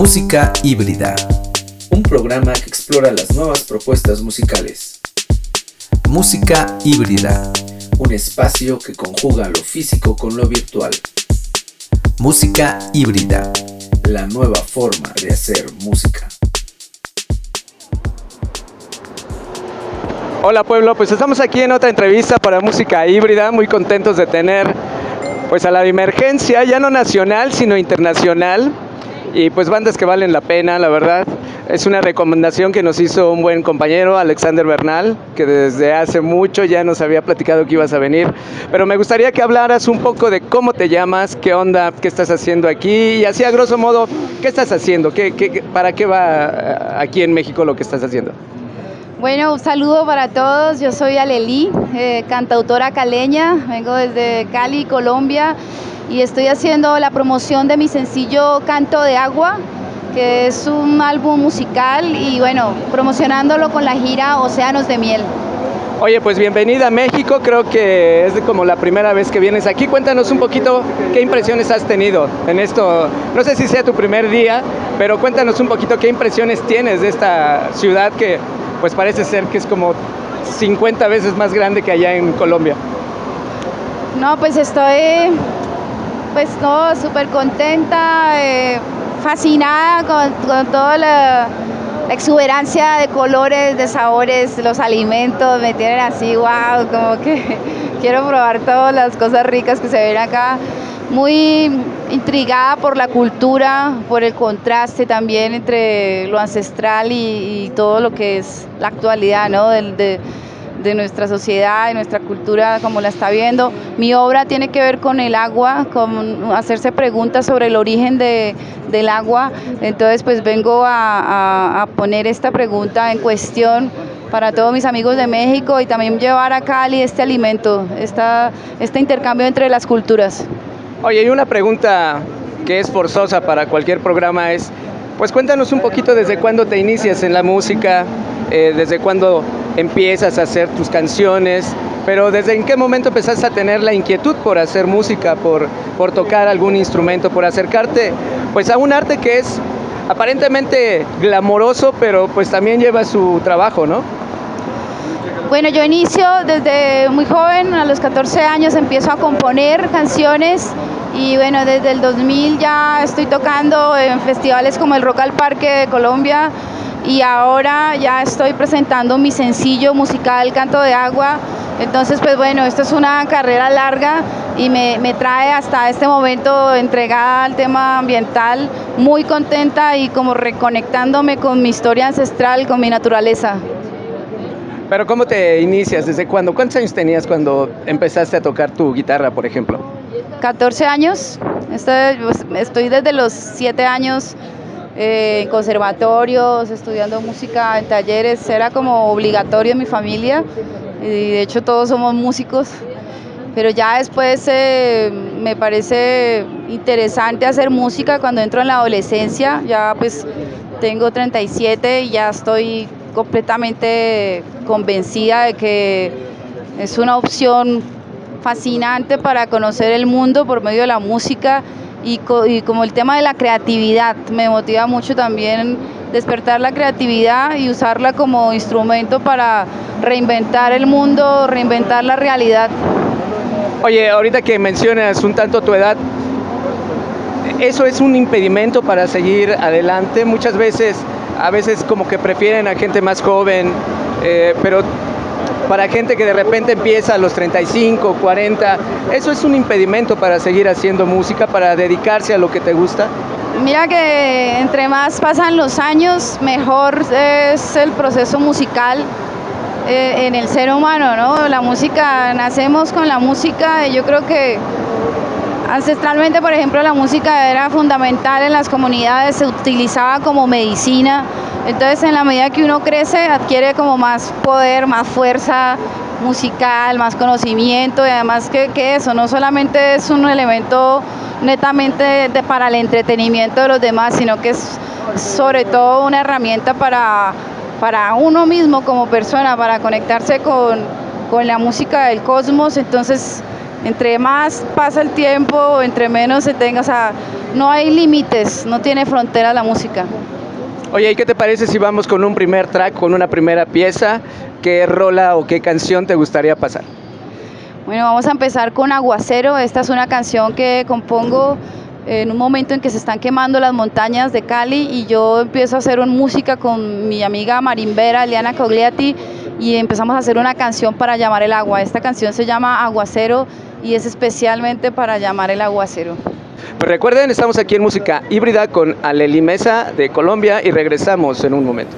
Música híbrida, un programa que explora las nuevas propuestas musicales. Música híbrida, un espacio que conjuga lo físico con lo virtual. Música híbrida, la nueva forma de hacer música. Hola pueblo, pues estamos aquí en otra entrevista para Música Híbrida, muy contentos de tener pues a la Emergencia, ya no nacional sino internacional, y pues bandas que valen la pena, la verdad. Es una recomendación que nos hizo un buen compañero, Alexander Bernal, que desde hace mucho ya nos había platicado que ibas a venir, pero me gustaría que hablaras un poco de cómo te llamas, qué onda, qué estás haciendo aquí, y así a grosso modo, ¿qué estás haciendo? ¿Para qué va aquí en México lo que estás haciendo? Bueno, un saludo para todos, yo soy Alelí, cantautora caleña, vengo desde Cali, Colombia, y estoy haciendo la promoción de mi sencillo Canto de Agua, que es un álbum musical, y bueno, promocionándolo con la gira Océanos de Miel. Oye, pues bienvenida a México, creo que es como la primera vez que vienes aquí. Cuéntanos un poquito qué impresiones has tenido en esto. No sé si sea tu primer día, pero cuéntanos un poquito qué impresiones tienes de esta ciudad que pues parece ser que es como 50 veces más grande que allá en Colombia. No, pues estoy súper contenta, fascinada con toda la exuberancia de colores, de sabores, los alimentos, me tienen así, wow, como que quiero probar todas las cosas ricas que se ven acá. Muy intrigada por la cultura, por el contraste también entre lo ancestral y todo lo que es la actualidad, ¿no? de nuestra sociedad, de nuestra cultura, como la está viendo. Mi obra tiene que ver con el agua, con hacerse preguntas sobre el origen del agua. Entonces, pues vengo a poner esta pregunta en cuestión para todos mis amigos de México y también llevar a Cali este alimento, este intercambio entre las culturas. Oye, y una pregunta que es forzosa para cualquier programa es, pues cuéntanos un poquito desde cuándo te inicias en la música, desde cuándo empiezas a hacer tus canciones, pero desde en qué momento empezaste a tener la inquietud por hacer música, por tocar algún instrumento, por acercarte pues a un arte que es aparentemente glamoroso, pero pues también lleva su trabajo, ¿no? Bueno, yo inicio desde muy joven, a los 14 años empiezo a componer canciones y bueno, desde el 2000 ya estoy tocando en festivales como el Rock al Parque de Colombia y ahora ya estoy presentando mi sencillo musical Canto de Agua. Entonces, pues bueno, esto es una carrera larga y me trae hasta este momento entregada al tema ambiental, muy contenta y como reconectándome con mi historia ancestral, con mi naturaleza. Pero ¿cómo te inicias? ¿Desde cuándo? ¿Cuántos años tenías cuando empezaste a tocar tu guitarra, por ejemplo? 14 años. Estoy desde los 7 años en conservatorios, estudiando música en talleres. Era como obligatorio en mi familia y de hecho todos somos músicos. Pero ya después me parece interesante hacer música cuando entro en la adolescencia. Ya pues tengo 37 y ya estoy completamente convencida de que es una opción fascinante para conocer el mundo por medio de la música y como el tema de la creatividad me motiva mucho también despertar la creatividad y usarla como instrumento para reinventar el mundo, reinventar la realidad. Oye, ahorita que mencionas un tanto tu edad, ¿eso es un impedimento para seguir adelante? Muchas veces, a veces como que prefieren a gente más joven, pero para gente que de repente empieza a los 35, 40, ¿eso es un impedimento para seguir haciendo música, para dedicarse a lo que te gusta? Mira que entre más pasan los años, mejor es el proceso musical en el ser humano, ¿no? La música, nacemos con la música y yo creo que ancestralmente, por ejemplo, la música era fundamental en las comunidades, se utilizaba como medicina. Entonces, en la medida que uno crece, adquiere como más poder, más fuerza musical, más conocimiento y además que eso no solamente es un elemento netamente para el entretenimiento de los demás, sino que es sobre todo una herramienta para uno mismo como persona, para conectarse con la música del cosmos. Entonces, entre más pasa el tiempo, entre menos se tenga, o sea, no hay límites, no tiene frontera la música. Oye, ¿y qué te parece si vamos con un primer track, con una primera pieza? ¿Qué rola o qué canción te gustaría pasar? Bueno, vamos a empezar con Aguacero. Esta es una canción que compongo en un momento en que se están quemando las montañas de Cali y yo empiezo a hacer música con mi amiga marimbera Eliana Cogliati y empezamos a hacer una canción para llamar el agua. Esta canción se llama Aguacero y es especialmente para llamar el aguacero. Pues recuerden, estamos aquí en Música Híbrida con Aleli Mesa de Colombia y regresamos en un momento.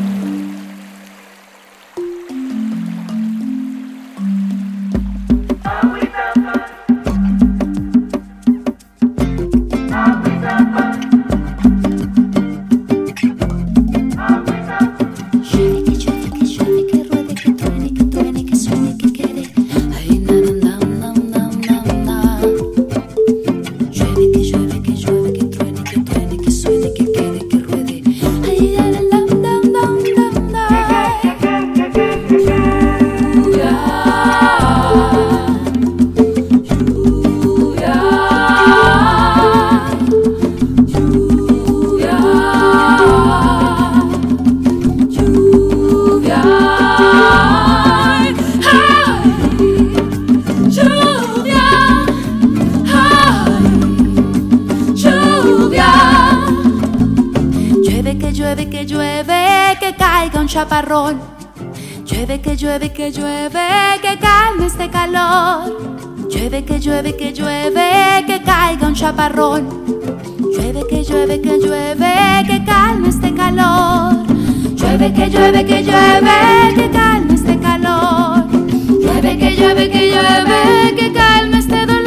Chaparrón. Llueve, que llueve, que llueve, que calme este calor. Llueve, que llueve, que llueve, que caiga un chaparrón. Llueve, que llueve, que llueve, que calme este calor. Llueve, que llueve, que llueve, que calme este calor. Llueve, que llueve, que llueve, que calme este dolor.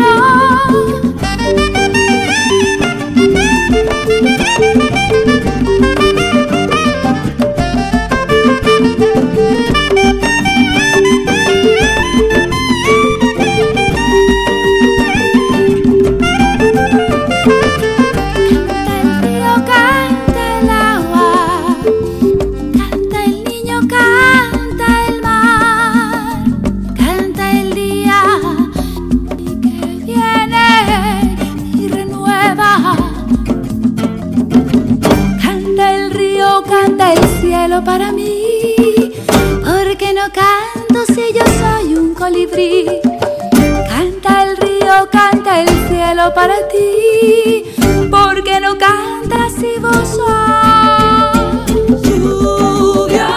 Para mí, porque no canto si yo soy un colibrí. Canta el río, canta el cielo para ti, porque no cantas si vos sos lluvia.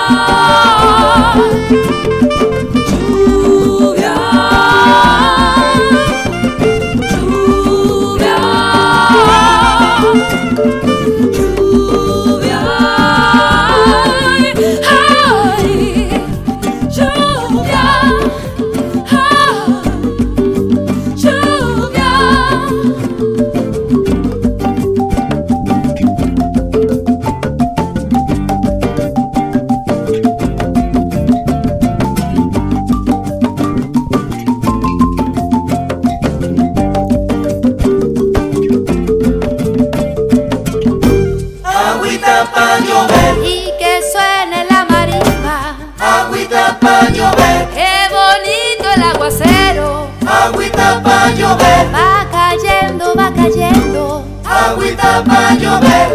Lluvia, lluvia, lluvia. Y que suene la marimba, agüita pa' llover, qué bonito el aguacero, agüita pa' llover, va cayendo, agüita pa' llover,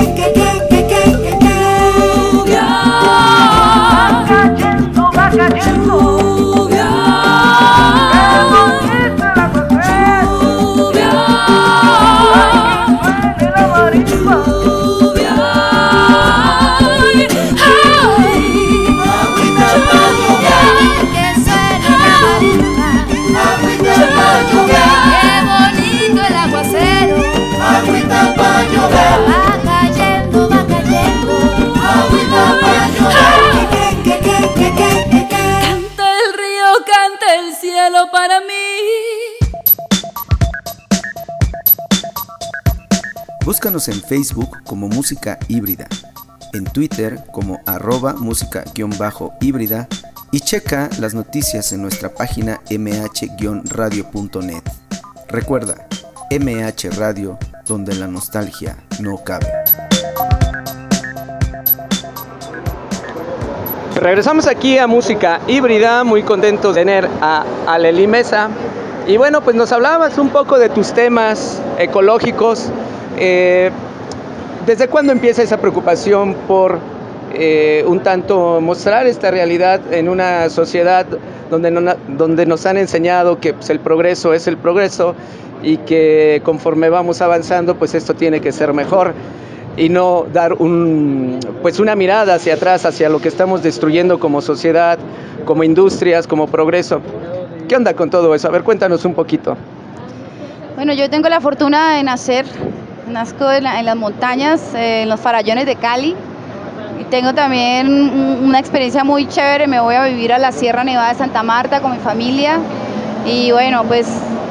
lluvia, va cayendo, lluvia, para mí. Búscanos en Facebook como Música Híbrida, en Twitter como @música_híbrida y checa las noticias en nuestra página mh-radio.net. Recuerda, MH Radio, donde la nostalgia no cabe. Regresamos aquí a Música Híbrida, muy contentos de tener a Aleli Mesa. Y bueno, pues nos hablabas un poco de tus temas ecológicos, ¿Desde cuándo empieza esa preocupación por un tanto mostrar esta realidad en una sociedad donde nos han enseñado que pues, el progreso es el progreso y que conforme vamos avanzando, pues esto tiene que ser mejor y no dar una mirada hacia atrás, hacia lo que estamos destruyendo como sociedad, como industrias, como progreso? ¿Qué onda con todo eso? A ver, cuéntanos un poquito. Bueno, yo tengo la fortuna de nazco en las montañas, en los farallones de Cali, y tengo también una experiencia muy chévere. Me voy a vivir a la Sierra Nevada de Santa Marta con mi familia, y bueno, pues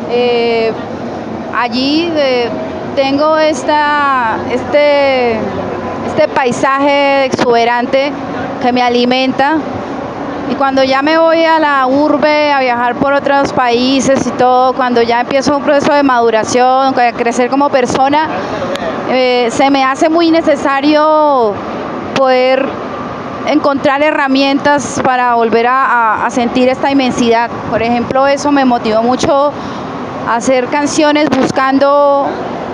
allí tengo este paisaje exuberante que me alimenta. Y cuando ya me voy a la urbe a viajar por otros países y todo, cuando ya empiezo un proceso de maduración, a crecer como persona, se me hace muy necesario poder encontrar herramientas para volver a sentir esta inmensidad. Por ejemplo, eso me motivó mucho a hacer canciones buscando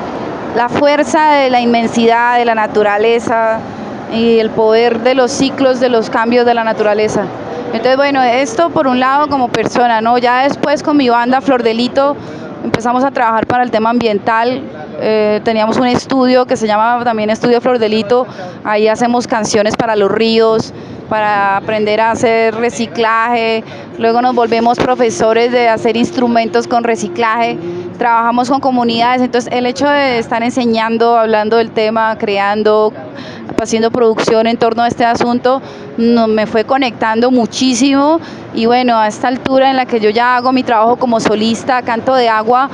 la fuerza de la inmensidad de la naturaleza y el poder de los ciclos, de los cambios de la naturaleza. Entonces, bueno, esto por un lado como persona, ¿no? Ya después con mi banda Flor de Lito empezamos a trabajar para el tema ambiental. Teníamos un estudio que se llama también Estudio Flor de Lito. Ahí hacemos canciones para los ríos, para aprender a hacer reciclaje. Luego nos volvemos profesores de hacer instrumentos con reciclaje. Trabajamos con comunidades. Entonces, el hecho de estar enseñando, hablando del tema, creando, haciendo producción en torno a este asunto, me fue conectando muchísimo. Y bueno, a esta altura en la que yo ya hago mi trabajo como solista, Canto de Agua,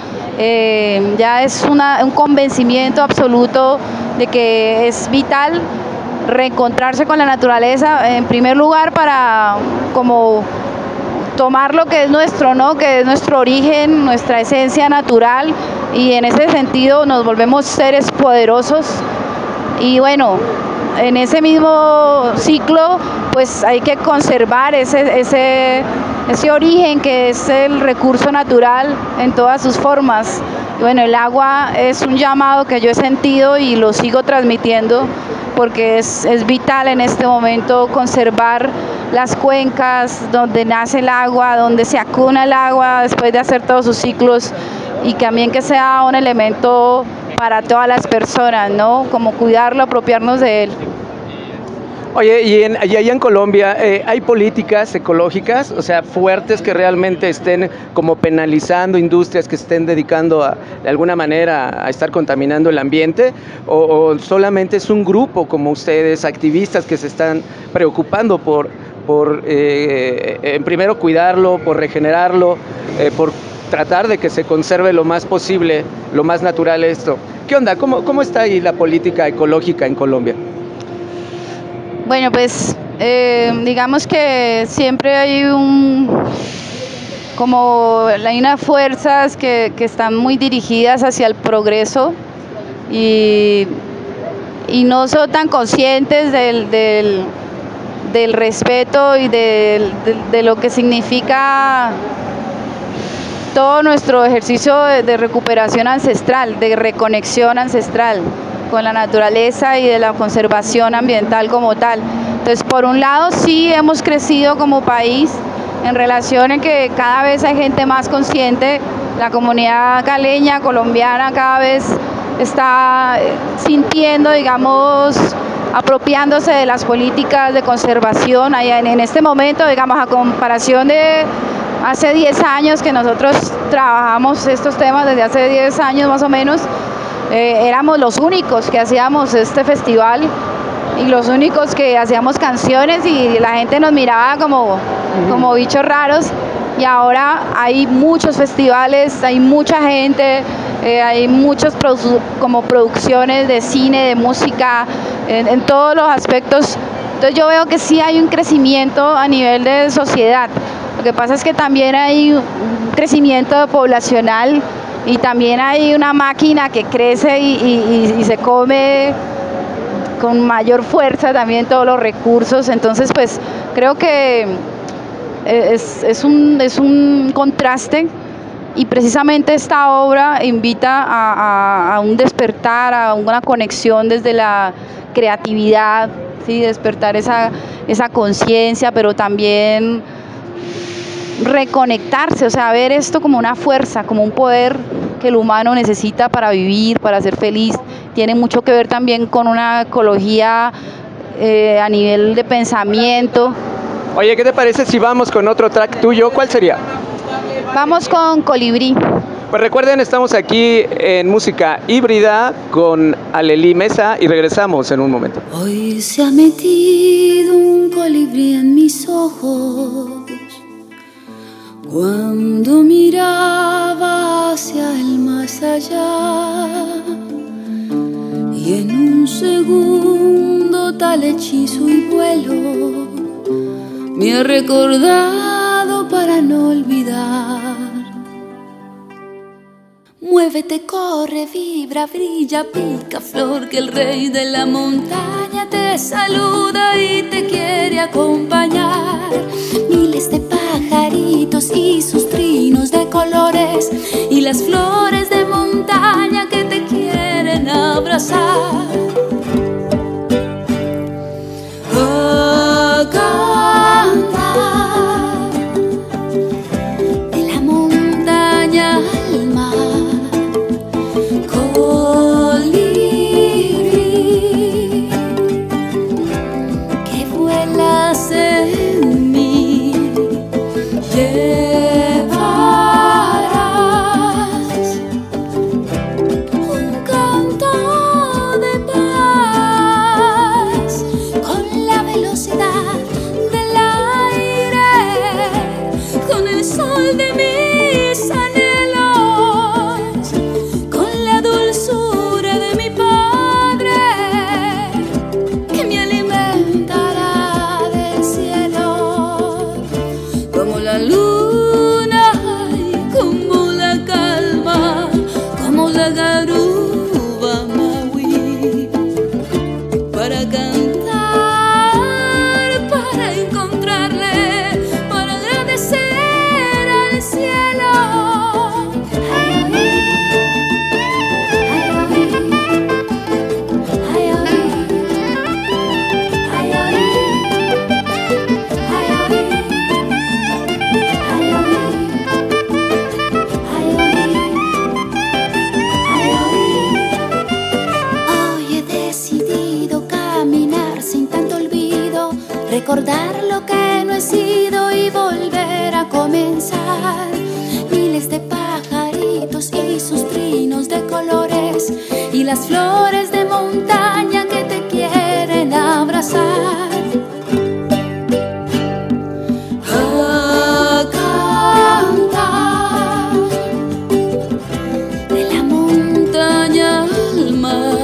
ya es un convencimiento absoluto de que es vital reencontrarse con la naturaleza, en primer lugar para como tomar lo que es nuestro, ¿no? Que es nuestro origen, nuestra esencia natural, y en ese sentido nos volvemos seres poderosos. Y bueno, en ese mismo ciclo pues hay que conservar ese origen que es el recurso natural en todas sus formas. Y bueno, el agua es un llamado que yo he sentido y lo sigo transmitiendo, porque es vital en este momento conservar las cuencas donde nace el agua, donde se acuna el agua después de hacer todos sus ciclos, y también que sea un elemento para todas las personas, ¿no? Como cuidarlo, apropiarnos de él. Oye, y allá en Colombia, ¿hay políticas ecológicas, o sea, fuertes, que realmente estén como penalizando industrias que estén dedicando de alguna manera a estar contaminando el ambiente? ¿O solamente es un grupo como ustedes, activistas, que se están preocupando por primero cuidarlo, por regenerarlo, por tratar de que se conserve lo más posible, lo más natural esto? ¿Qué onda? ¿Cómo está ahí la política ecológica en Colombia? Bueno, pues digamos que siempre hay unas fuerzas que están muy dirigidas hacia el progreso y no son tan conscientes del respeto y de lo que significa todo nuestro ejercicio de recuperación ancestral, de reconexión ancestral con la naturaleza y de la conservación ambiental como tal. Entonces, por un lado, sí hemos crecido como país en relación en que cada vez hay gente más consciente. La comunidad caleña, colombiana, cada vez está sintiendo, digamos, apropiándose de las políticas de conservación. En este momento, digamos, a comparación de hace 10 años que nosotros trabajamos estos temas, desde hace 10 años más o menos, éramos los únicos que hacíamos este festival y los únicos que hacíamos canciones, y la gente nos miraba como bichos raros. Y ahora hay muchos festivales, hay mucha gente, hay muchas como producciones de cine, de música, en todos los aspectos. Entonces yo veo que sí hay un crecimiento a nivel de sociedad. Lo que pasa es que también hay un crecimiento poblacional, y también hay una máquina que crece y se come con mayor fuerza también todos los recursos. Entonces, pues creo que es un contraste Y precisamente esta obra invita a un despertar, a una conexión desde la creatividad, ¿sí? Despertar esa conciencia, pero también reconectarse, o sea, ver esto como una fuerza, como un poder que el humano necesita para vivir, para ser feliz. Tiene mucho que ver también con una ecología a nivel de pensamiento. Oye, ¿qué te parece si vamos con otro track tuyo? ¿Cuál sería? Vamos con Colibrí. Pues recuerden, estamos aquí en Música Híbrida con Alelí Mesa y regresamos en un momento. Hoy se ha metido un colibrí en mis ojos cuando miraba hacia el más allá, y en un segundo tal hechizo y vuelo me ha recordado para no olvidar. Muévete, corre, vibra, brilla, pica flor, que el rey de la montaña te saluda y te quiere acompañar. Miles de pajaritos y sus trinos de colores, y las flores de montaña que te quieren abrazar. Recordar lo que no he sido y volver a comenzar. Miles de pajaritos y sus trinos de colores, y las flores de montaña que te quieren abrazar. A cantar de la montaña al mar.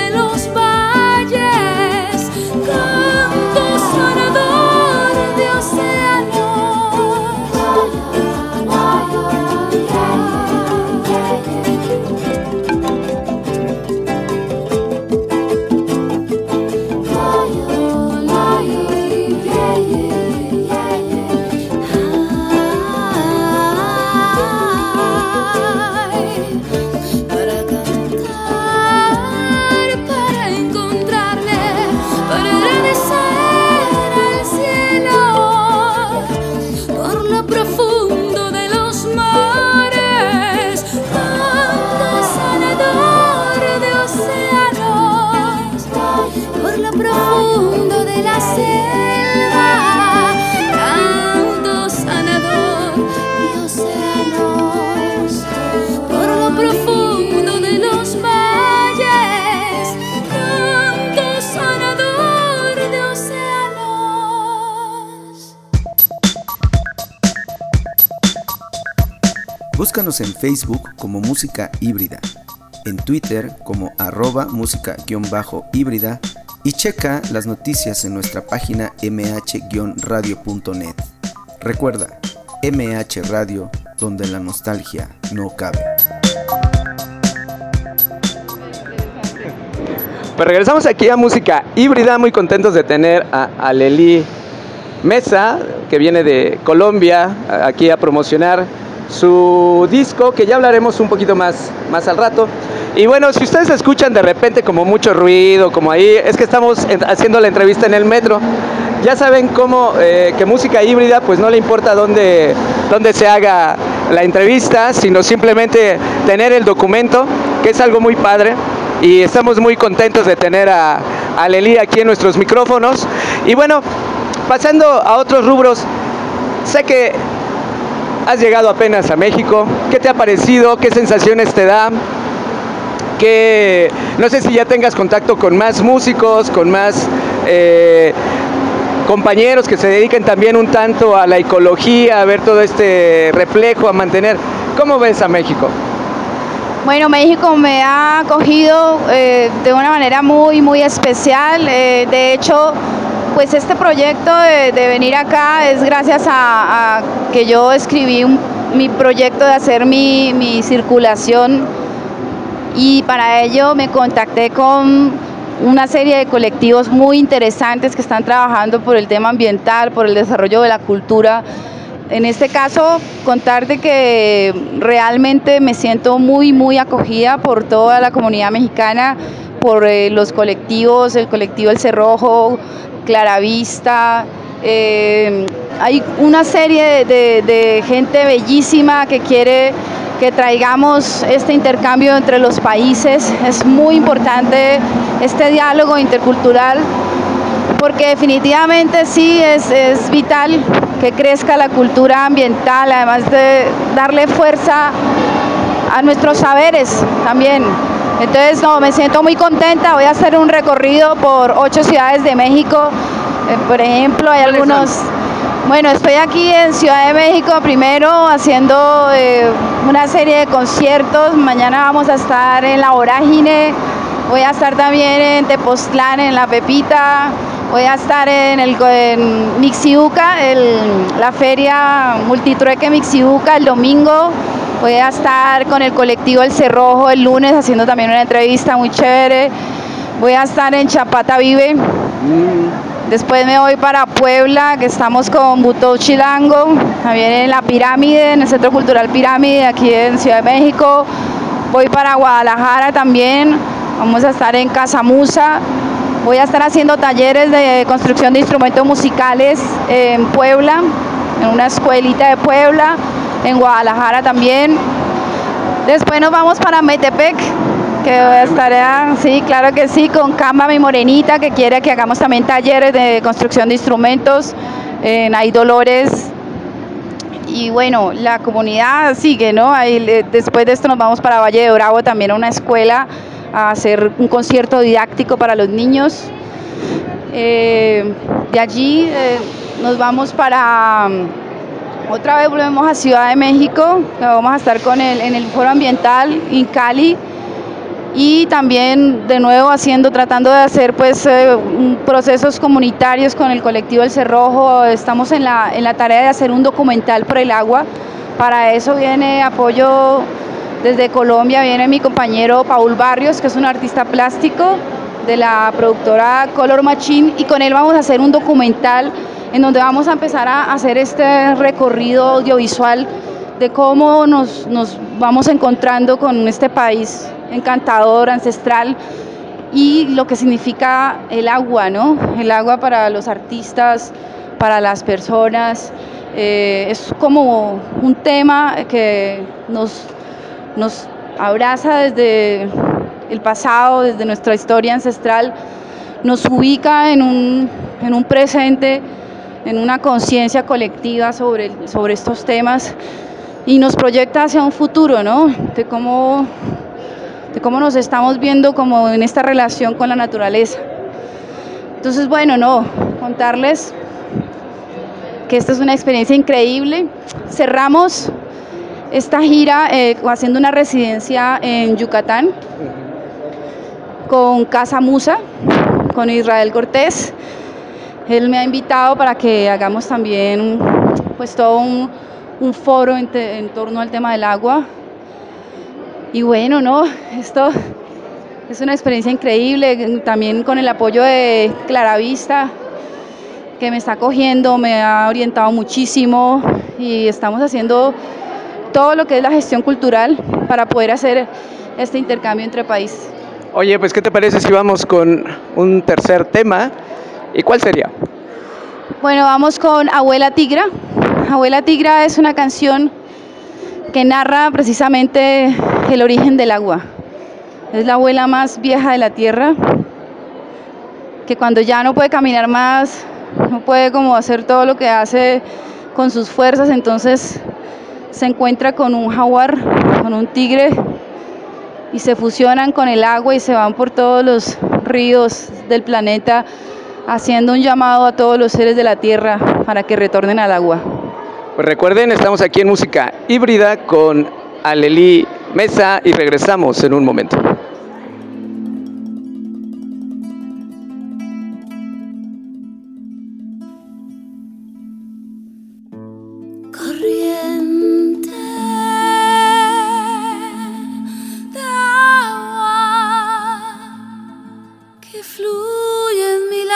Dios profundo de la selva, canto sanador de océanos. Por lo profundo de los valles, canto sanador de océanos. Búscanos en Facebook como Música Híbrida, en Twitter como @música_híbrida y checa las noticias en nuestra página mh-radio.net. Recuerda, MH Radio, donde la nostalgia no cabe. Pues regresamos aquí a Música Híbrida, muy contentos de tener a Alelí Mesa, que viene de Colombia, aquí a promocionar su disco, que ya hablaremos un poquito más al rato. Y bueno, si ustedes escuchan de repente como mucho ruido, como ahí, es que estamos haciendo la entrevista en el metro. Ya saben cómo que Música Híbrida pues no le importa dónde se haga la entrevista, sino simplemente tener el documento, que es algo muy padre. Y estamos muy contentos de tener a Alelí aquí en nuestros micrófonos. Y bueno, pasando a otros rubros, sé que has llegado apenas a México. ¿Qué te ha parecido? ¿Qué sensaciones te da? Que no sé si ya tengas contacto con más músicos, con más compañeros que se dediquen también un tanto a la ecología, a ver todo este reflejo, a mantener. ¿Cómo ves a México? Bueno, México me ha acogido de una manera muy, muy especial. De hecho, pues este proyecto de venir acá es gracias a que yo escribí mi proyecto de hacer mi circulación, y para ello me contacté con una serie de colectivos muy interesantes que están trabajando por el tema ambiental, por el desarrollo de la cultura. En este caso, contarte que realmente me siento muy, muy acogida por toda la comunidad mexicana, por los colectivos, el colectivo El Cerrojo, Claravista. Hay una serie de gente bellísima que quiere que traigamos este intercambio entre los países. Es muy importante este diálogo intercultural, porque definitivamente sí es vital que crezca la cultura ambiental, además de darle fuerza a nuestros saberes también. Entonces, no, me siento muy contenta. Voy a hacer un recorrido por 8 ciudades de México. Por ejemplo, hay algunos... Bueno, estoy aquí en Ciudad de México primero haciendo una serie de conciertos. Mañana vamos a estar en La Vorágine, voy a estar también en Tepoztlán, en La Pepita, voy a estar en Mixiuca, la feria Multitrueque Mixiuca el domingo. Voy a estar con el colectivo El Cerrojo el lunes haciendo también una entrevista muy chévere. Voy a estar en Chapata Vive. Después me voy para Puebla, que estamos con Buto Chilango, también en la Pirámide, en el Centro Cultural Pirámide, aquí en Ciudad de México. Voy para Guadalajara también, vamos a estar en Casamusa. Voy a estar haciendo talleres de construcción de instrumentos musicales en Puebla, en una escuelita de Puebla, en Guadalajara también. Después nos vamos para Metepec, que voy a estar, sí, claro que sí, con Camba, mi morenita, que quiere que hagamos también talleres de construcción de instrumentos en Hay Dolores. Y bueno, la comunidad sigue, ¿no? Después de esto nos vamos para Valle de Bravo, también a una escuela, a hacer un concierto didáctico para los niños. De allí nos vamos para... Otra vez volvemos a Ciudad de México, que vamos a estar en el Foro Ambiental en Cali. Y también de nuevo tratando de hacer pues procesos comunitarios con el colectivo El Cerrojo. Estamos en la tarea de hacer un documental por el agua. Para eso viene apoyo desde Colombia, viene mi compañero Paul Barrios, que es un artista plástico de la productora Color Machine, y con él vamos a hacer un documental en donde vamos a empezar a hacer este recorrido audiovisual de cómo nos vamos encontrando con este país encantador, ancestral, y lo que significa el agua, ¿no? El agua para los artistas, para las personas. Es como un tema que nos abraza desde el pasado, desde nuestra historia ancestral. nos ubica en un presente, en una conciencia colectiva sobre estos temas y nos proyecta hacia un futuro, ¿no? De cómo nos estamos viendo como en esta relación con la naturaleza. Entonces, bueno, contarles que esta es una experiencia increíble. Cerramos esta gira haciendo una residencia en Yucatán con Casa Musa, con Israel Cortés. Él me ha invitado para que hagamos también pues todo un foro en torno al tema del agua. Y bueno, esto es una experiencia increíble, también con el apoyo de Claravista, que me está acogiendo, me ha orientado muchísimo y estamos haciendo todo lo que es la gestión cultural para poder hacer este intercambio entre países. Oye, pues ¿qué te parece si vamos con un tercer tema? ¿Y cuál sería? Bueno, vamos con Abuela Tigra. Abuela Tigra es una canción que narra precisamente el origen del agua. Es la abuela más vieja de la tierra, que cuando ya no puede caminar más, no puede como hacer todo lo que hace con sus fuerzas, entonces se encuentra con un jaguar, con un tigre, y se fusionan con el agua y se van por todos los ríos del planeta, haciendo un llamado a todos los seres de la tierra para que retornen al agua. Pues recuerden, estamos aquí en Música Híbrida con Alelí Mesa y regresamos en un momento. Corriente de agua que fluye en mi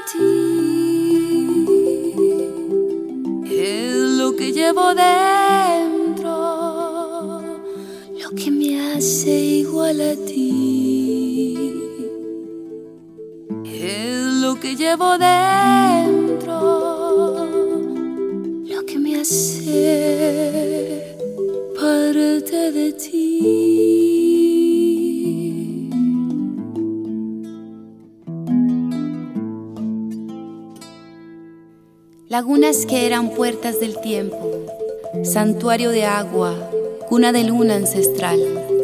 latir, es lo que llevo dentro, lo que me hace igual a ti, es lo que llevo dentro, lo que me hace parte de ti. Lagunas que eran puertas del tiempo, santuario de agua, cuna de luna ancestral.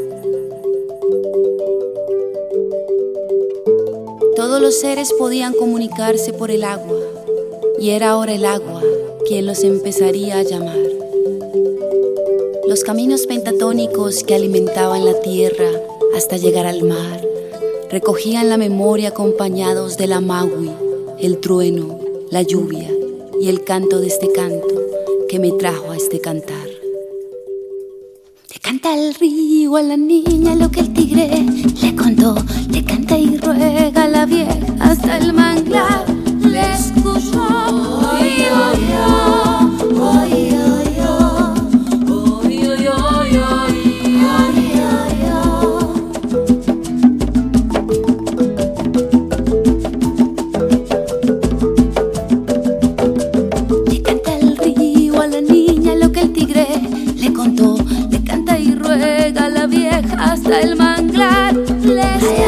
Todos los seres podían comunicarse por el agua, y era ahora el agua quien los empezaría a llamar. Los caminos pentatónicos que alimentaban la tierra hasta llegar al mar recogían la memoria acompañados de la magui, el trueno, la lluvia y el canto de este canto que me trajo a este cantar. Le canta el río a la niña lo que el tigre le contó, le canta y ruega a la vieja hasta el manglar le escuchó. Oy, oy, oy, oy, oy, oy, oy, le canta el río a la niña lo que el tigre le contó, le canta y ruega a la vieja hasta el manglar le escuchó.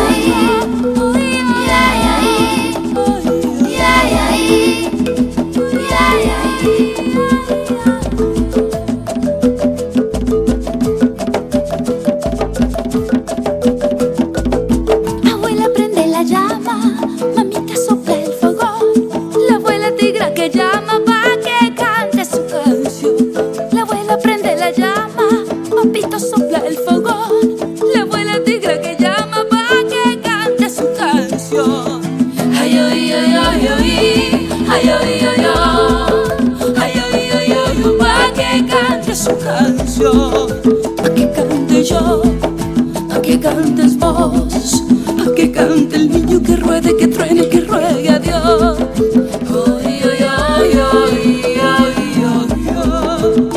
Abuela prende la llama, mamita sopla el fogón, la abuela tigra que llama pa' que cante su canción. La abuela prende la llama, papito sopla el fogón, la abuela tigra que llama pa' que cante su canción. Ay, ay, ay, ay, ay, ay, ay, ay, ay, ay, ay, ay, ay, pa' que cante su canción, pa' que cante yo, pa' que cantes vos, pa' que cante el niño que ruede, que truene, que ruegue a Dios. Ay, ay, ay, ay, ay, ay, ay.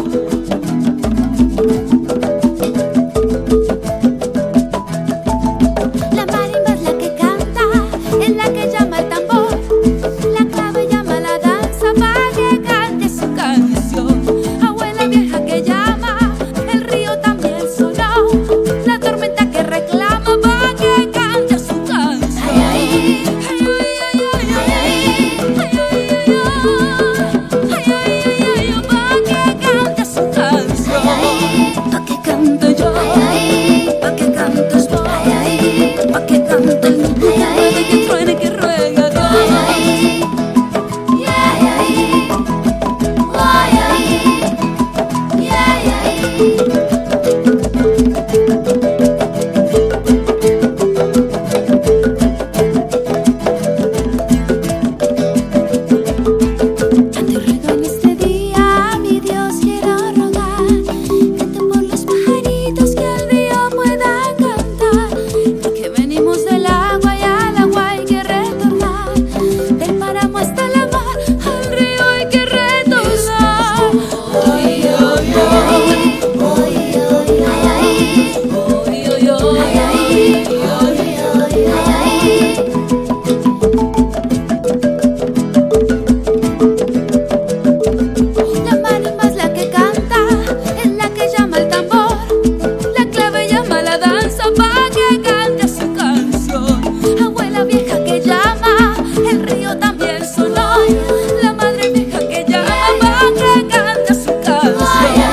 La marimba es la que canta, es la que llama el tambor, la clave llama la danza pa' que cante su canción. Abuela vieja que llama, el río también sonó, la tormenta que reclama pa' que cante su canción. Ay, ay, ay. también sonó la Madre Virgen que llama para que cante su canción.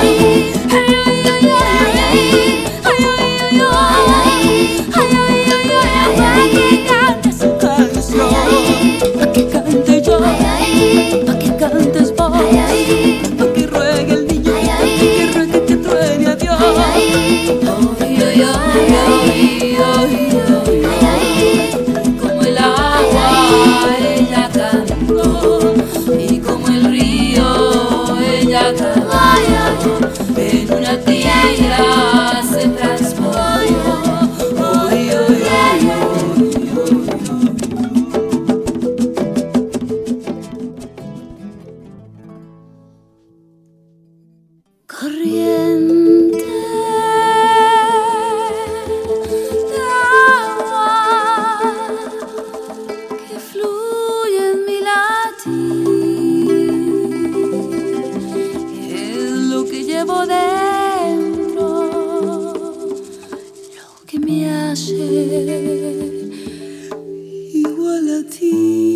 Pa' que cante yo, pa' que cantes vos, pa' que ruegue el niño, que ruegue que truene a Dios. Como el agua ella cantó y como el río ella cantó, en una tierra se transformó. Corriente de agua que fluye en mi latir, es lo que llevo dentro, lo que me hace igual a ti.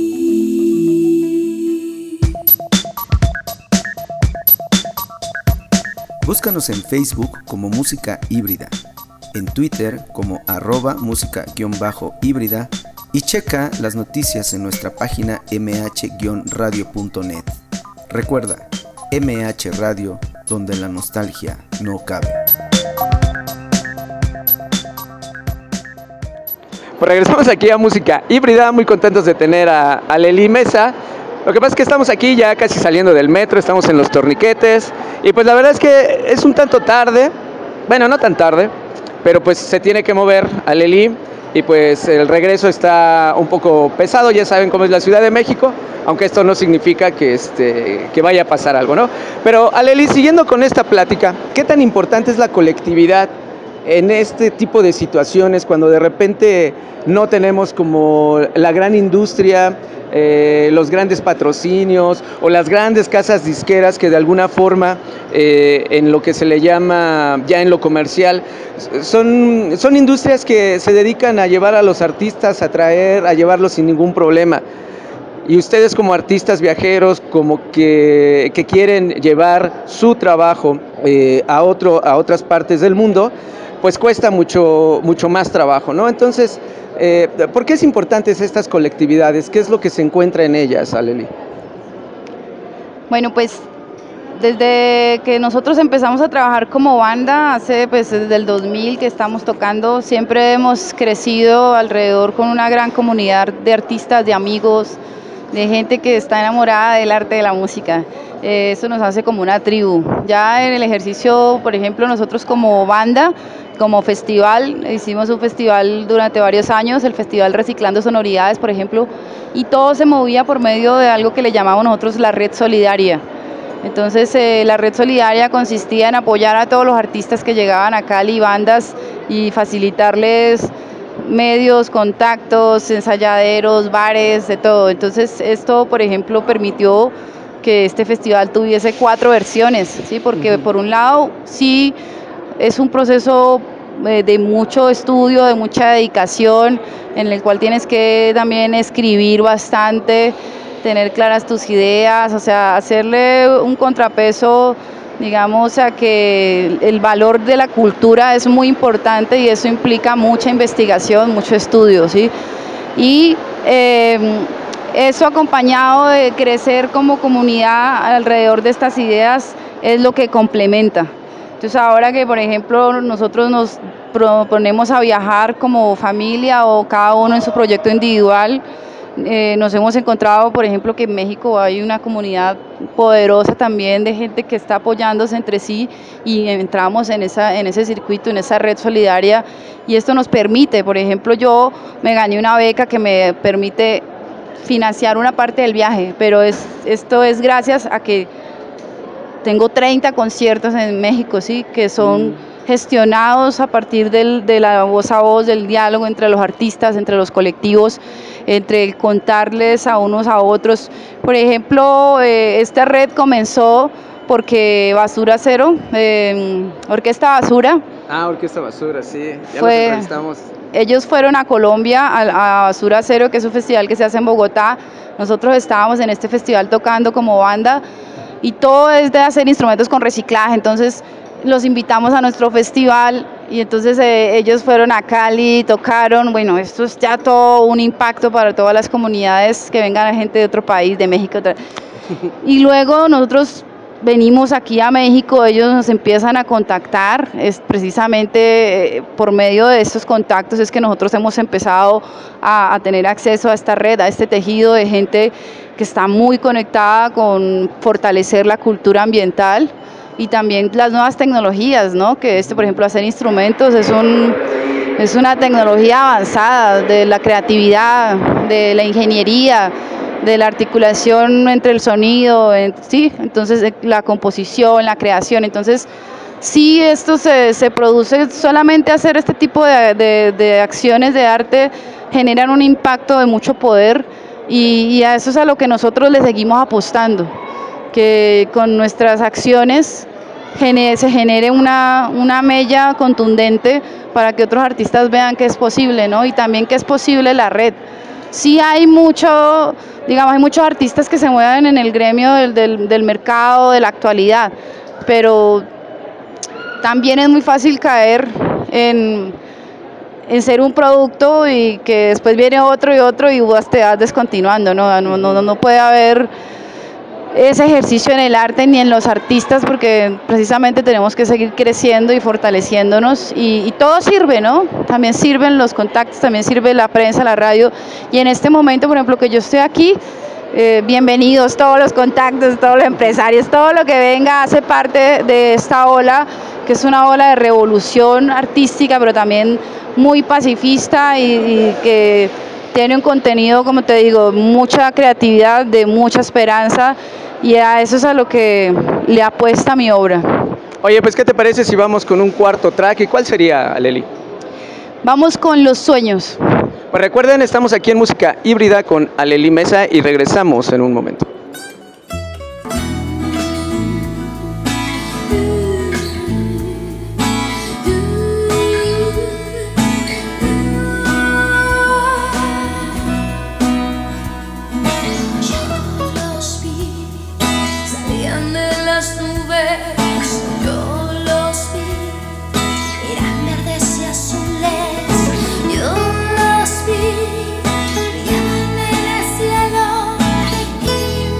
Búscanos en Facebook como Música Híbrida, en Twitter como @música_híbrida y checa las noticias en nuestra página mh-radio.net. Recuerda, MH Radio, donde la nostalgia no cabe. Pues regresamos aquí a Música Híbrida, muy contentos de tener a Lely Mesa. Lo que pasa es que estamos aquí ya casi saliendo del metro, estamos en Los Torniquetes y pues la verdad es que es un tanto tarde, bueno, no tan tarde, pero pues se tiene que mover a Lely y pues el regreso está un poco pesado, ya saben cómo es la Ciudad de México, aunque esto no significa que vaya a pasar algo, ¿no? Pero a Lely, siguiendo con esta plática, ¿qué tan importante es la colectividad en este tipo de situaciones cuando de repente no tenemos como la gran industria, los grandes patrocinios o las grandes casas disqueras que de alguna forma en lo que se le llama ya en lo comercial son industrias que se dedican a llevar a los artistas, a llevarlos sin ningún problema? Y ustedes como artistas viajeros, como que quieren llevar su trabajo a otras partes del mundo, pues cuesta mucho más trabajo, ¿no? Entonces, ¿por qué es importantes estas colectividades? ¿Qué es lo que se encuentra en ellas, Lely? Bueno, pues desde que nosotros empezamos a trabajar como banda, desde el 2000 que estamos tocando, siempre hemos crecido alrededor con una gran comunidad de artistas, de amigos, de gente que está enamorada del arte de la música. Eso nos hace como una tribu. Ya en el ejercicio, por ejemplo, nosotros como banda, como festival, hicimos un festival durante varios años, el Festival Reciclando Sonoridades, por ejemplo, y todo se movía por medio de algo que le llamamos nosotros la Red Solidaria. Entonces, la Red Solidaria consistía en apoyar a todos los artistas que llegaban a Cali, bandas, y facilitarles medios, contactos, ensayaderos, bares, de todo. Entonces, esto, por ejemplo, permitió que este festival tuviese 4 versiones, ¿sí? Porque por un lado, sí, es un proceso de mucho estudio, de mucha dedicación, en el cual tienes que también escribir bastante, tener claras tus ideas, o sea, hacerle un contrapeso, digamos, a que el valor de la cultura es muy importante y eso implica mucha investigación, mucho estudio, ¿sí? Y eso acompañado de crecer como comunidad alrededor de estas ideas es lo que complementa. Entonces ahora que, por ejemplo, nosotros nos proponemos a viajar como familia o cada uno en su proyecto individual, nos hemos encontrado, por ejemplo, que en México hay una comunidad poderosa también de gente que está apoyándose entre sí y entramos en ese circuito, en esa red solidaria, y esto nos permite, por ejemplo, yo me gané una beca que me permite financiar una parte del viaje, pero esto es gracias a que tengo 30 conciertos en México, ¿sí? Que son gestionados a partir de la voz a voz, del diálogo entre los artistas, entre los colectivos, entre contarles a unos a otros. Por ejemplo, esta red comenzó porque Basura Cero, Orquesta Basura, Orquesta Basura, sí, ya los entrevistamos. Ellos fueron a Colombia, a Basura Cero, que es un festival que se hace en Bogotá. Nosotros estábamos en este festival tocando como banda y todo es de hacer instrumentos con reciclaje, entonces los invitamos a nuestro festival y entonces ellos fueron a Cali, tocaron, bueno, esto es ya todo un impacto para todas las comunidades, que vengan gente de otro país, de México. Y luego nosotros venimos aquí a México, ellos nos empiezan a contactar, es precisamente por medio de estos contactos es que nosotros hemos empezado a tener acceso a esta red, a este tejido de gente que está muy conectada con fortalecer la cultura ambiental y también las nuevas tecnologías, ¿no? Que por ejemplo, hacer instrumentos es una tecnología avanzada de la creatividad, de la ingeniería, de la articulación entre el sonido, sí, entonces la composición, la creación, entonces sí, esto se produce, solamente hacer este tipo de acciones de arte generan un impacto de mucho poder y a eso es a lo que nosotros le seguimos apostando, que con nuestras acciones se genere una mella contundente para que otros artistas vean que es posible, ¿no? Y también que es posible la red. Sí hay muchos artistas que se mueven en el gremio del mercado, de la actualidad, pero también es muy fácil caer en ser un producto y que después viene otro y vos te vas descontinuando, ¿no? No puede haber ese ejercicio en el arte ni en los artistas porque precisamente tenemos que seguir creciendo y fortaleciéndonos y todo sirve, ¿no? También sirven los contactos, también sirve la prensa, la radio y en este momento, por ejemplo, que yo estoy aquí, bienvenidos todos los contactos, todos los empresarios, todo lo que venga hace parte de esta ola, que es una ola de revolución artística, pero también muy pacifista y que tiene un contenido, como te digo, mucha creatividad, de mucha esperanza y a eso es a lo que le apuesta mi obra. Oye, pues ¿qué te parece si vamos con un cuarto track? ¿Y cuál sería, Aleli? Vamos con Los Sueños. Pues recuerden, estamos aquí en Música Híbrida con Aleli Mesa y regresamos en un momento. Brillaban en el cielo y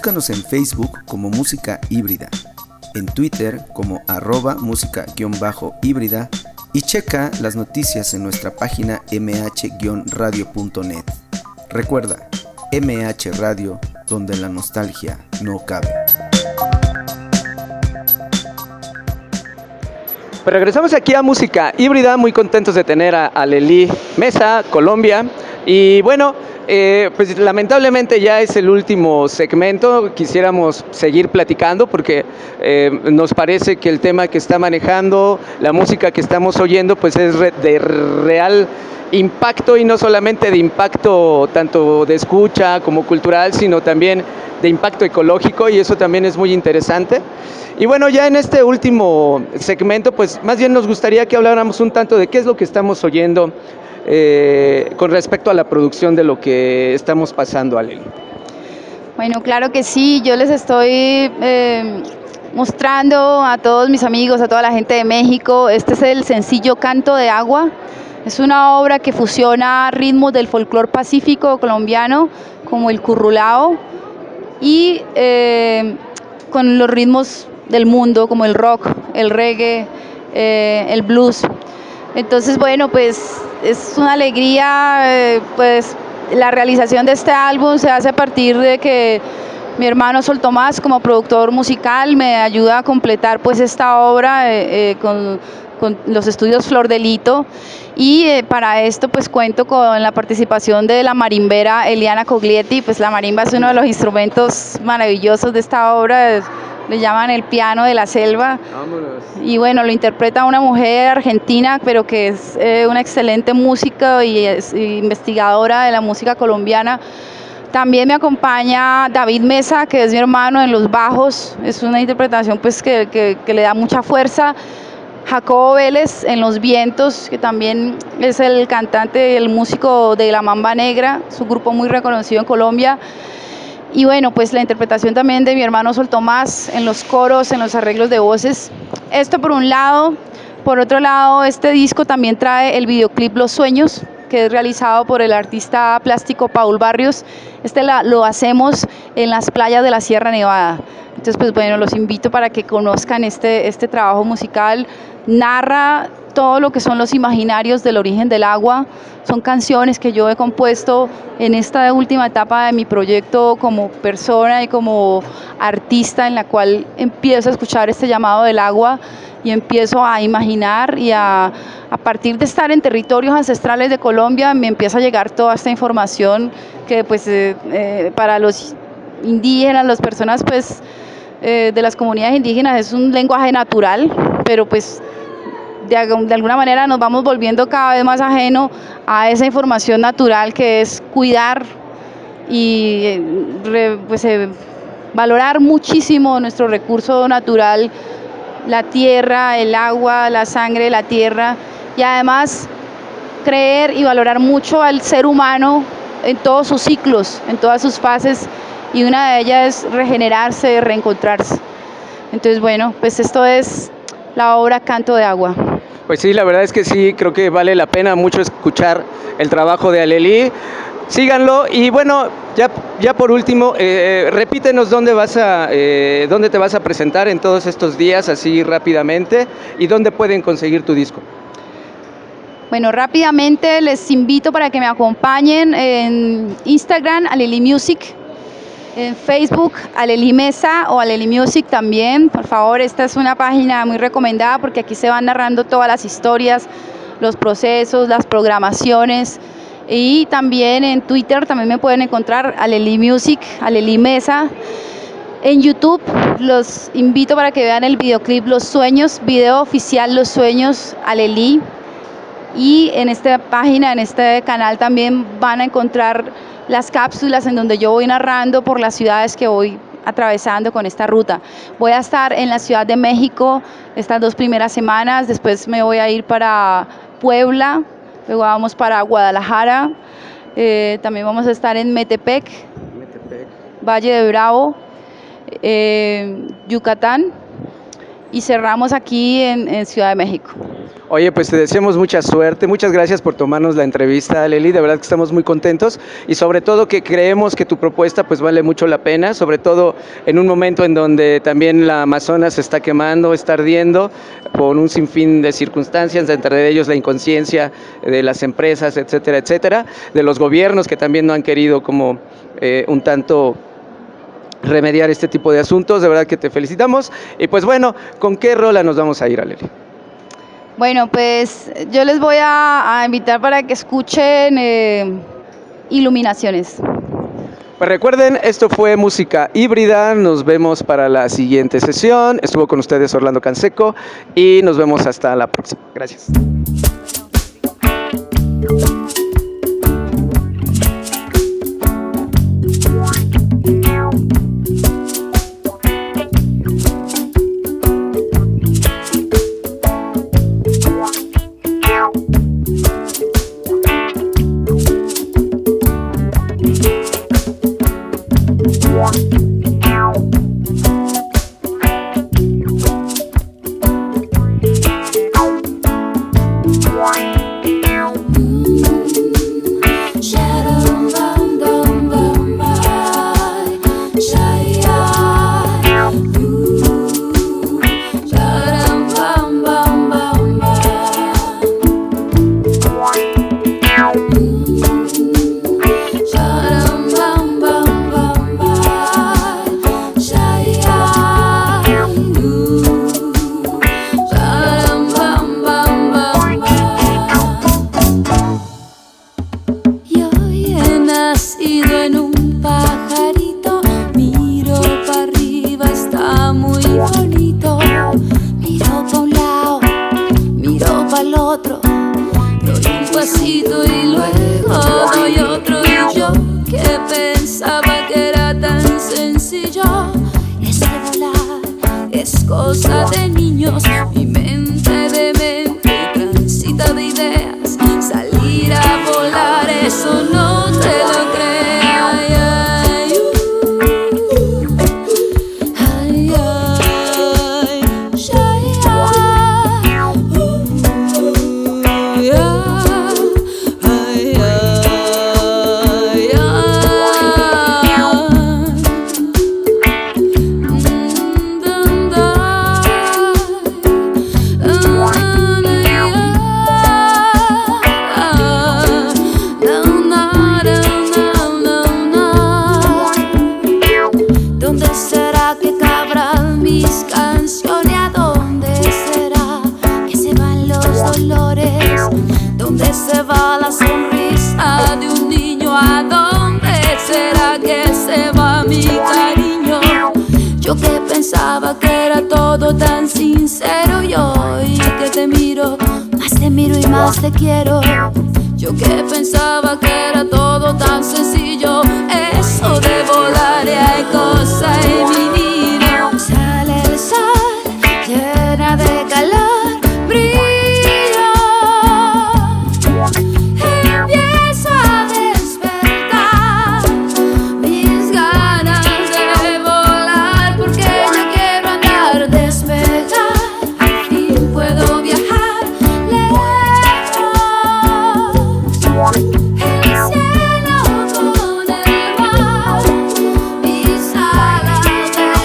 Búscanos en Facebook como Música Híbrida, en Twitter como @música_híbrida y checa las noticias en nuestra página mh-radio.net. Recuerda, MH Radio, donde la nostalgia no cabe. Pues regresamos aquí a Música Híbrida, muy contentos de tener a Alelí Mesa, Colombia. Y bueno, pues lamentablemente ya es el último segmento. Quisiéramos seguir platicando porque nos parece que el tema que está manejando, la música que estamos oyendo, pues es de real impacto, y no solamente de impacto tanto de escucha como cultural, sino también de impacto ecológico, y eso también es muy interesante. Y bueno, ya en este último segmento, pues más bien nos gustaría que habláramos un tanto de qué es lo que estamos oyendo con respecto a la producción de lo que estamos pasando, Alelí. Bueno, claro que sí, yo les estoy mostrando a todos mis amigos, a toda la gente de México. Este es el sencillo Canto de Agua. Es una obra que fusiona ritmos del folclore pacífico colombiano, como el currulao, y con los ritmos del mundo, como el rock, el reggae, el blues. Entonces, bueno, pues es una alegría, pues la realización de este álbum se hace a partir de que mi hermano Sol Tomás, como productor musical, me ayuda a completar pues esta obra con los estudios Flor de Lito, y para esto pues cuento con la participación de la marimbera Eliana Coglietti. Pues la marimba es uno de los instrumentos maravillosos de esta obra, le llaman el piano de la selva. Vámonos. Y bueno, lo interpreta una mujer argentina, pero que es una excelente música y es investigadora de la música colombiana. También me acompaña David Mesa, que es mi hermano, en los bajos. Es una interpretación pues que le da mucha fuerza. Jacobo Vélez en los vientos, que también es el cantante, el músico de La Mamba Negra, su grupo muy reconocido en Colombia. Y bueno, pues la interpretación también de mi hermano Sol Tomás en los coros, en los arreglos de voces. Esto por un lado. Por otro lado, este disco también trae el videoclip Los Sueños, que es realizado por el artista plástico Paul Barrios. Lo hacemos en las playas de la Sierra Nevada. Entonces, pues bueno, los invito para que conozcan este trabajo musical. Narra todo lo que son los imaginarios del origen del agua. Son canciones que yo he compuesto en esta última etapa de mi proyecto como persona y como artista, en la cual empiezo a escuchar este llamado del agua y empiezo a imaginar, y a partir de estar en territorios ancestrales de Colombia me empieza a llegar toda esta información que pues para los indígenas, las personas pues de las comunidades indígenas es un lenguaje natural, pero pues de alguna manera nos vamos volviendo cada vez más ajeno a esa información natural, que es cuidar y valorar muchísimo nuestro recurso natural, la tierra, el agua, la sangre de la tierra, y además creer y valorar mucho al ser humano en todos sus ciclos, en todas sus fases, y una de ellas es regenerarse, reencontrarse. Entonces, bueno, pues esto es la obra Canto de Agua. Pues sí, la verdad es que sí, creo que vale la pena mucho escuchar el trabajo de Alelí. Síganlo. Y bueno, ya por último, repítenos dónde te vas a presentar en todos estos días, así rápidamente, y dónde pueden conseguir tu disco. Bueno, rápidamente les invito para que me acompañen en Instagram, Alelí Music, en Facebook, Alelí Mesa o Alelí Music también. Por favor, esta es una página muy recomendada porque aquí se van narrando todas las historias, los procesos, las programaciones. Y también en Twitter también me pueden encontrar Alelí Music, Alelí Mesa. En YouTube los invito para que vean el videoclip Los Sueños, video oficial Los Sueños, Alelí. Y en esta página, en este canal también van a encontrar las cápsulas en donde yo voy narrando por las ciudades que voy atravesando con esta ruta. Voy a estar en la Ciudad de México estas 2 primeras semanas, después me voy a ir para Puebla, luego vamos para Guadalajara, también vamos a estar en Metepec, Valle de Bravo, Yucatán, y cerramos aquí en Ciudad de México. Oye, pues te deseamos mucha suerte, muchas gracias por tomarnos la entrevista, Leli, de verdad que estamos muy contentos y sobre todo que creemos que tu propuesta pues vale mucho la pena, sobre todo en un momento en donde también la Amazonas se está quemando, está ardiendo por un sinfín de circunstancias, entre ellos la inconsciencia de las empresas, etcétera, etcétera, de los gobiernos que también no han querido como un tanto remediar este tipo de asuntos. De verdad que te felicitamos y pues bueno, ¿con qué rola nos vamos a ir, Leli? Bueno, pues yo les voy a invitar para que escuchen Iluminaciones. Pues recuerden, esto fue Música Híbrida, nos vemos para la siguiente sesión. Estuvo con ustedes Orlando Canseco y nos vemos hasta la próxima. Gracias. Te quiero, yo que pensaba que era todo tan sencillo, eso de volar y hay cosas en mi vida. Sale el sol, llena de calor, brillo, empiezo a despertar mis ganas de volar, porque yo quiero andar despegar, al fin puedo viajar. El cielo con el mar, mis alas de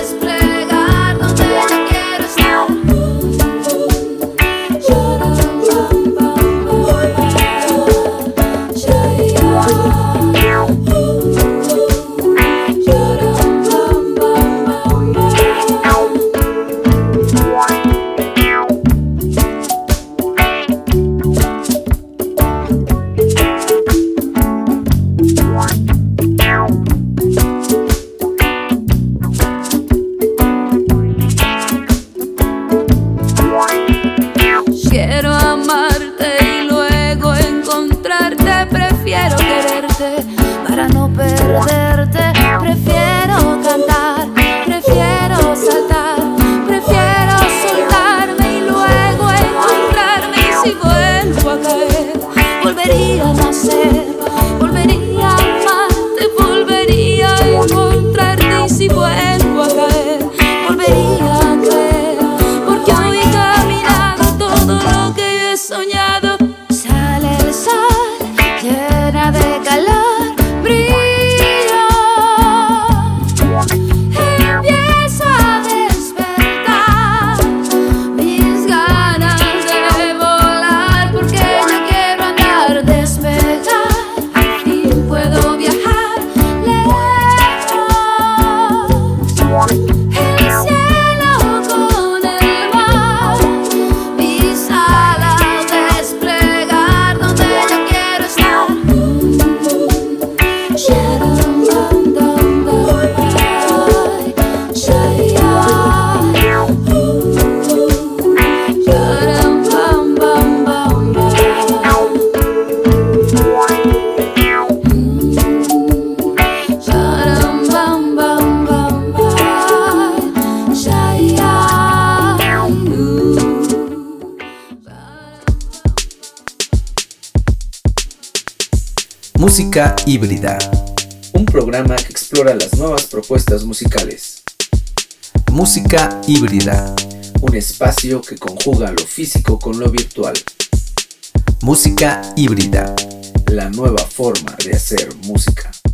Música híbrida, un programa que explora las nuevas propuestas musicales. Música híbrida, un espacio que conjuga lo físico con lo virtual. Música híbrida, la nueva forma de hacer música.